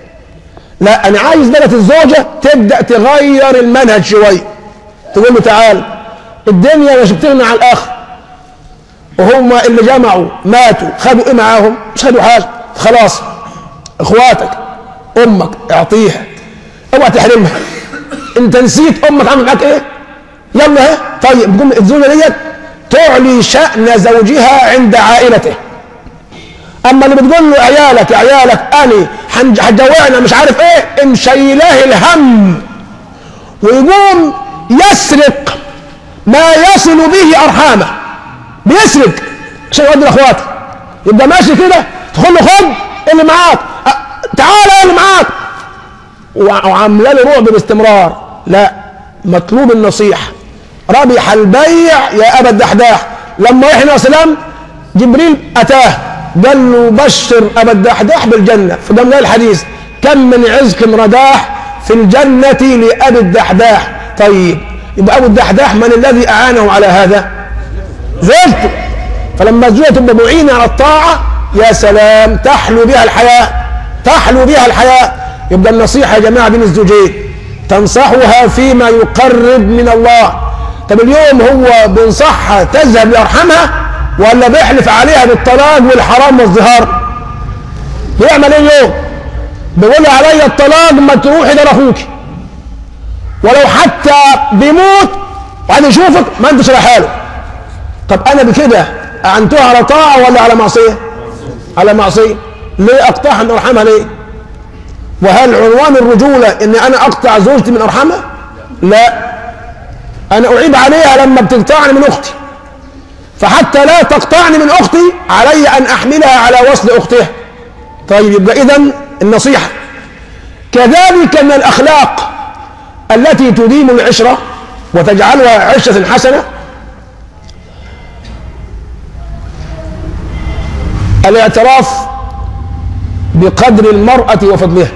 لا انا عايز بقى الزوجه تبدا تغير المنهج شويه، تقول له تعال الدنيا مش بتغني على الاخر، وهم اللي جمعوا ماتوا خدوا ايه معاهم؟ مش خدوا حاجه. خلاص اخواتك امك اعطيها، اوعى تحرمها. انت نسيت امك عملت معاك ايه؟ يلا ها طيب تقوم الزوجه ديت تعلي شأن زوجها عند عائلته. اما اللي بتقول له عيالك عيالك اني هتجوعنا مش عارف ايه، ام شايلاه الهم ويقوم يسرق ما يصل به ارحامه، بيسرق عشان يودي لاخواته. يبقى ماشي كده تقول له خد اللي معاك، تعالى اللي معاك، وعامله له رعب باستمرار. لا، مطلوب النصيحه. ربح البيع يا ابا الدحداح. لما راح النبي صلى الله عليه وسلم جبريل اتاه قال له بشر ابا الدحداح بالجنه، فقام قال الحديث كم من عزق رداح في الجنه لابي الدحداح. طيب يبقى ابو الدحداح من الذي اعانه على هذا؟ زوجته. فلما الزوجه تبقى معينه على الطاعه يا سلام تحلو بها الحياه، تحلو بها الحياه. يبقى النصيحه يا جماعه بين الزوجين تنصحها فيما يقرب من الله. طب اليوم هو بينصحها تذهب لارحامها ولا بيحلف عليها بالطلاق والحرام والظهار؟ بيعمل ايه اليوم؟ بيقول عليا الطلاق ما تروحي ده اخوك، ولو حتى بيموت وعايز يشوفك ما انتش رايحه له. طب انا بكده اعنتها على طاعه ولا على معصيه؟ على معصيه. ليه اقطعها من ارحامها ليه؟ وهل عنوان الرجوله ان انا اقطع زوجتي من ارحامها؟ لا، انا اعيب عليها لما بتقطعني من اختي. فحتى لا تقطعني من أختي علي أن أحملها على وصل أختها. طيب يبقى إذن النصيحة. كذلك من الأخلاق التي تديم العشرة وتجعلها عشرة حسنة الاعتراف بقدر المرأة وفضلها.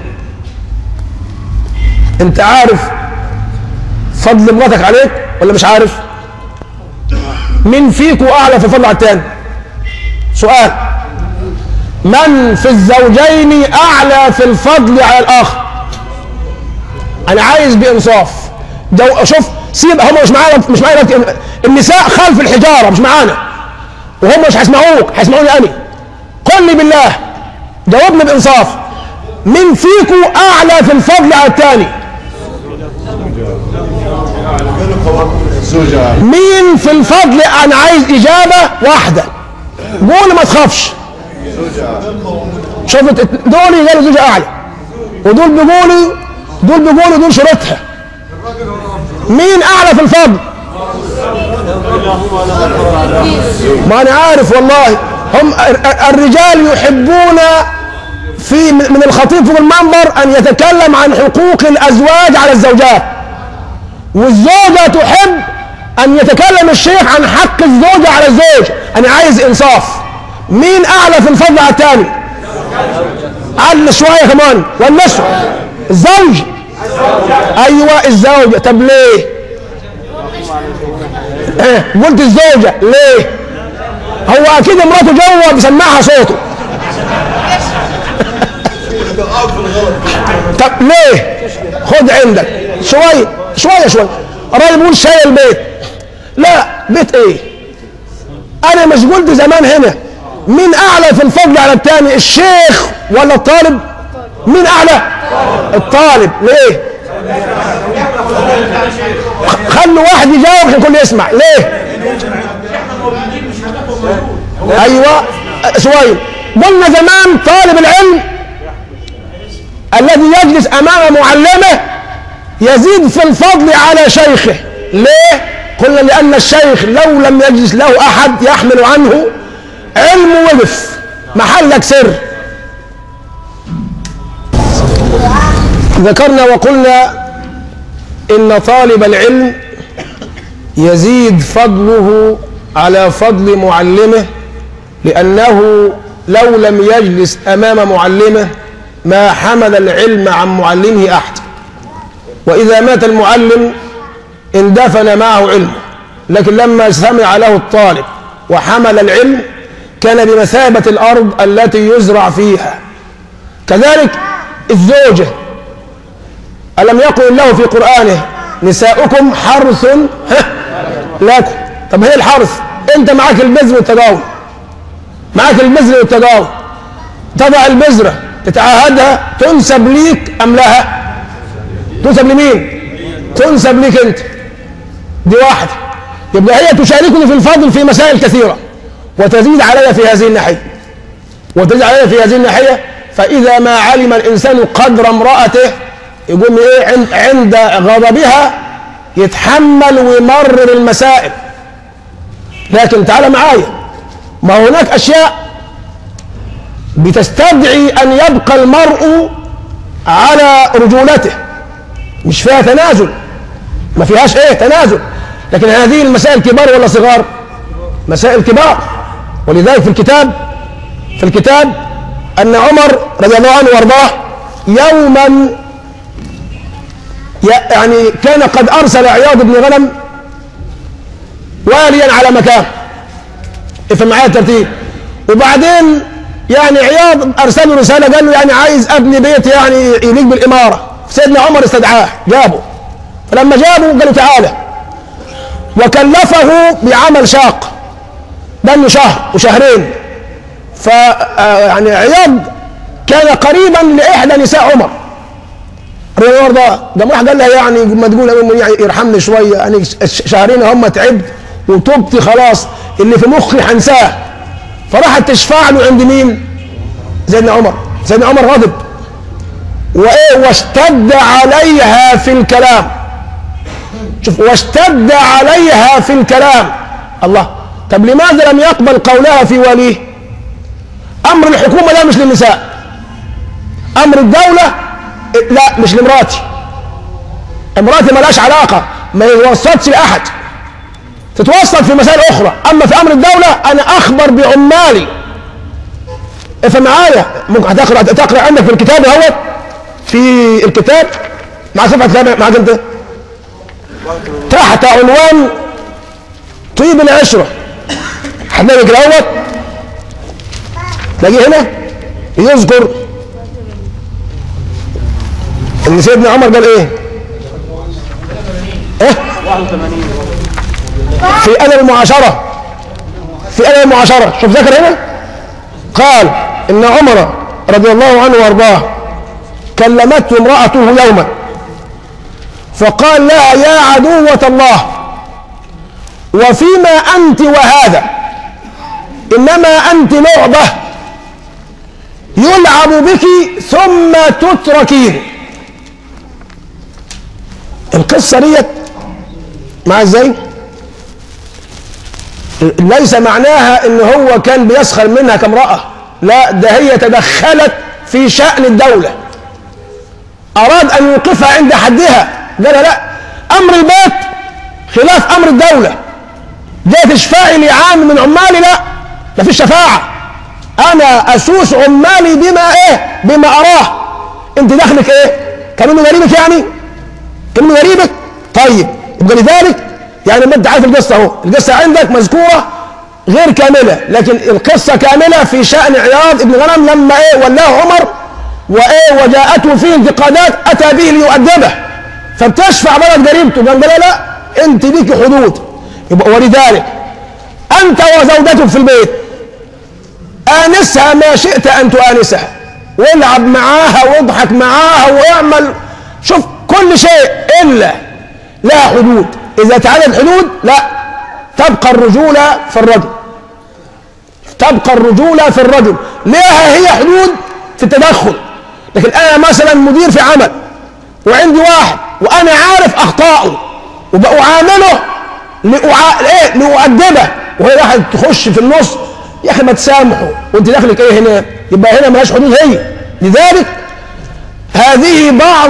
انت عارف فضل مراتك عليك ولا مش عارف؟ من فيكم اعلى في الفضل على التاني؟ سؤال. من في الزوجين اعلى في الفضل على الاخر؟ انا عايز بانصاف. جو شوف سيب هم مش معانا مش معانا النساء خلف الحجاره مش معانا وهم مش هيسمعوك هيسمعوني انا. قل لي بالله جاوبني بانصاف. من فيكم اعلى في الفضل على الثاني؟ مين في الفضل؟ انا عايز اجابه واحده. قول ما تخافش. شوفت دول قالوا زوجة اعلى ودول بيقولوا دول بيقولوا دول شروطها. مين اعلى في الفضل؟ ما انا عارف والله. هم الرجال يحبون في من الخطيب في المنبر ان يتكلم عن حقوق الازواج على الزوجات، والزوجة تحب ان يتكلم الشيخ عن حق الزوجة على الزوج. انا عايز انصاف. مين اعلى في الفضل على الثاني؟ عدل شوية كمان. والنسوة الزوج. ايوه الزوجة. طب ليه؟ اه قلت الزوجة ليه؟ هو اكيد مراته جوه بيسمعها صوته. طب ليه؟ خد عندك شوية شوية شوية. الراجل بيقول شاي البيت. لا بيت ايه؟ انا مش قلت زمان هنا مين اعلى في الفضل على الثاني؟ الشيخ ولا الطالب؟ مين اعلى؟ الطالب. ليه؟ خلوا واحد يجاوب عشان الكل يسمع. ليه؟ ايوه شويه. قلنا زمان طالب العلم الذي يجلس امام معلمه يزيد في الفضل على شيخه. ليه؟ قلنا لان الشيخ لو لم يجلس له احد يحمل عنه علمه وقف محلك سر. ذكرنا وقلنا ان طالب العلم يزيد فضله على فضل معلمه لانه لو لم يجلس امام معلمه ما حمل العلم عن معلمه احد. واذا مات المعلم اندفن معه علمه، لكن لما سمع له الطالب وحمل العلم كان بمثابة الارض التي يزرع فيها. كذلك الزوجة. ألم يقل الله في قرآنه نساؤكم حرث لكم؟ طب هي الحرث انت معاك البذر والتجاوز، معاك البذر والتجاوز، تضع البذرة تتعاهدها تنسب ليك ام لها؟ تنسب لمين؟ تنسب ليك انت. دي واحدة. يبقى هي تشاركني في الفضل في مسائل كثيرة وتزيد علي في هذه الناحية وتزيد علي في هذه الناحية. فإذا ما علم الإنسان قدر امرأته يقوم ايه عند, عند غضبها يتحمل ويمرر المسائل. لكن تعال معايا، ما هناك اشياء بتستدعي ان يبقى المرء على رجولته مش فيها تنازل، ما فيهاش ايه تنازل. لكن هذه المسائل كبار ولا صغار؟ مسائل كبار. ولذلك في الكتاب في الكتاب ان عمر رضي الله عنه وارضاه يوما يعني كان قد ارسل عياض بن غنم واليا على مكان. افهم معايا الترتيب. وبعدين يعني عياض ارسل له رساله قال له يعني عايز ابني بيت يعني يليق بالاماره. سيدنا عمر استدعاه جابه. فلما جابه قال له تعالى، وكلفه بعمل شاق بل شهر وشهرين. ف يعني عياض كان قريبا لاحدى نساء عمر رضي الله عنه. قام راح قال لها يعني ما تقول يعني يرحمني شويه، يعني شهرين هم تعبت وتبت خلاص اللي في مخي حنساه. فراحت تشفع له عند مين؟ سيدنا عمر. سيدنا عمر غضب وايه واشتد عليها في الكلام. شوف واشتد عليها في الكلام. الله، طب لماذا لم يقبل قولها في وليه؟ امر الحكومه لا مش للنساء، امر الدوله لا مش لمراتي، امراتي مالهاش علاقه، ما يوسطش لاحد، تتوسط في مسائل اخرى. اما في امر الدوله انا اخبر بعمالي. افهم معايا، ممكن هتقرا تقرا عندك في الكتاب اهوت، في الكتاب مع صفحه معاك انت تحت عنوان طيب العشره، هتلاقي كده اهوت، تلاقيه هنا يذكر ان سيدنا عمر قال ايه؟ ايه؟ في ادب المعاشره، في ادب المعاشره، شوف ذكر هنا قال ان عمر رضي الله عنه وارضاه كلمته امراته يوما فقال لها يا عدوة الله وفيما انت وهذا، انما انت لعبة يلعب بك ثم تتركين. القصة ديت مع ازاي؟ ليس معناها ان هو كان بيسخر منها كامرأة، لا، ده هي تدخلت في شأن الدولة، اراد ان يوقفها عند حدها، قال لا، امر البيت خلاف امر الدولة، ده تشفعي لي عام من عمالي، لا، ما فيش شفاعة، انا اسوس عمالي بما ايه؟ بما اراه. انت دخلك ايه؟ كانوا غريبك يعني؟ كانوا غريبك؟ طيب يبقى لذلك يعني ما انت عارف القصه اهو، القصه عندك مذكوره غير كامله، لكن القصه كامله في شان عياض ابن غنم لما ايه ولاه عمر وايه وجاءته فيه انتقادات اتى به ليؤدبه، فبتشفع بلد قريبته، قال لا لا انت ليك حدود. يبقى ولذلك انت وزوجتك في البيت انسها ما شئت ان تؤانسها، والعب معاها واضحك معاها واعمل، شوف كل شيء الا لها حدود. اذا تعدت حدود لا، تبقى الرجولة في الرجل، تبقى الرجولة في الرجل، لها هي حدود في التدخل. لكن انا مثلا مدير في عمل وعندي واحد وانا عارف اخطائه وبأعامله لأع... ايه لأؤدبه، وهي واحد تخش في النص، يا اخي ما تسامحه وانت داخلك ايه هنا؟ يبقى هنا ملهاش حدود هي. لذلك هذه بعض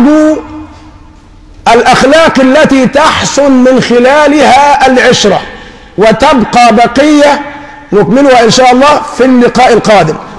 الأخلاق التي تحسن من خلالها العشرة، وتبقى بقية نكملها إن شاء الله في اللقاء القادم.